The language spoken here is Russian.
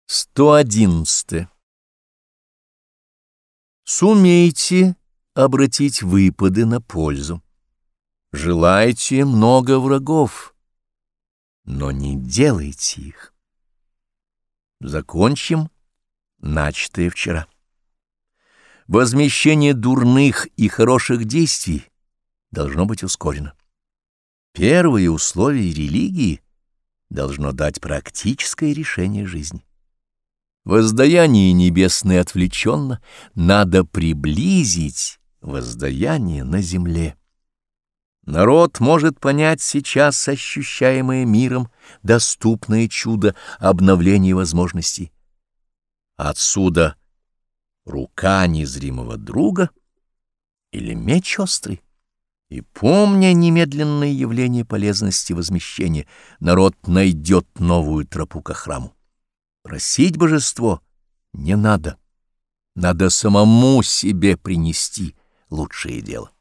111. Сумейте обратить выпады на пользу. Желайте много врагов, но не делайте их. Закончим начатое вчера. Возмещение дурных и хороших действий должно быть ускорено. Первое условие религии должно дать практическое решение жизни. Воздаяние небесное отвлеченно, надо приблизить воздаяние на земле. Народ может понять сейчас ощущаемое миром доступное чудо обновления возможностей. Отсюда рука незримого друга или меч острый. И, помня немедленное явление полезности возмещения, народ найдет новую тропу ко храму. Просить божество не надо, надо самому себе принести лучшее дело.